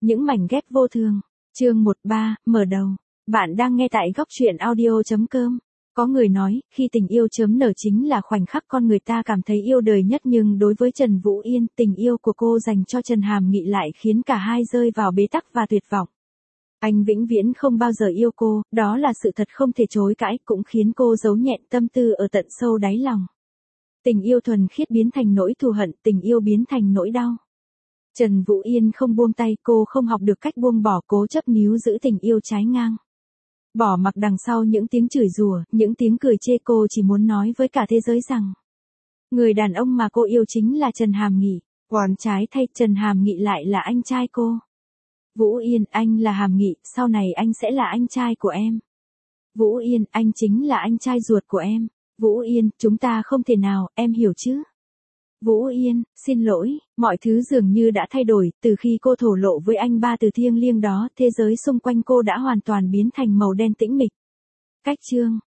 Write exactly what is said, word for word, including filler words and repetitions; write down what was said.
Những mảnh ghép vô thường. Chương một ba, mở đầu. Bạn đang nghe tại góc truyện audio chấm com. Có người nói, khi tình yêu chớm nở chính là khoảnh khắc con người ta cảm thấy yêu đời nhất, nhưng đối với Trần Vũ Yên, tình yêu của cô dành cho Trần Hàm Nghị lại khiến cả hai rơi vào bế tắc và tuyệt vọng. Anh vĩnh viễn không bao giờ yêu cô, đó là sự thật không thể chối cãi, cũng khiến cô giấu nhẹn tâm tư ở tận sâu đáy lòng. Tình yêu thuần khiết biến thành nỗi thù hận, tình yêu biến thành nỗi đau. Trần Vũ Yên không buông tay, cô không học được cách buông bỏ, cố chấp níu giữ tình yêu trái ngang. Bỏ mặc đằng sau những tiếng chửi rủa, những tiếng cười chê, cô chỉ muốn nói với cả thế giới rằng người đàn ông mà cô yêu chính là Trần Hàm Nghị. Oán trái thay, Trần Hàm Nghị lại là anh trai cô. Vũ Yên, anh là Hàm Nghị, sau này anh sẽ là anh trai của em. Vũ Yên, anh chính là anh trai ruột của em. Vũ Yên, chúng ta không thể nào, em hiểu chứ? Vũ Yên, xin lỗi, mọi thứ dường như đã thay đổi, từ khi cô thổ lộ với anh ba từ thiêng liêng đó, thế giới xung quanh cô đã hoàn toàn biến thành màu đen tĩnh mịch. Cách chương,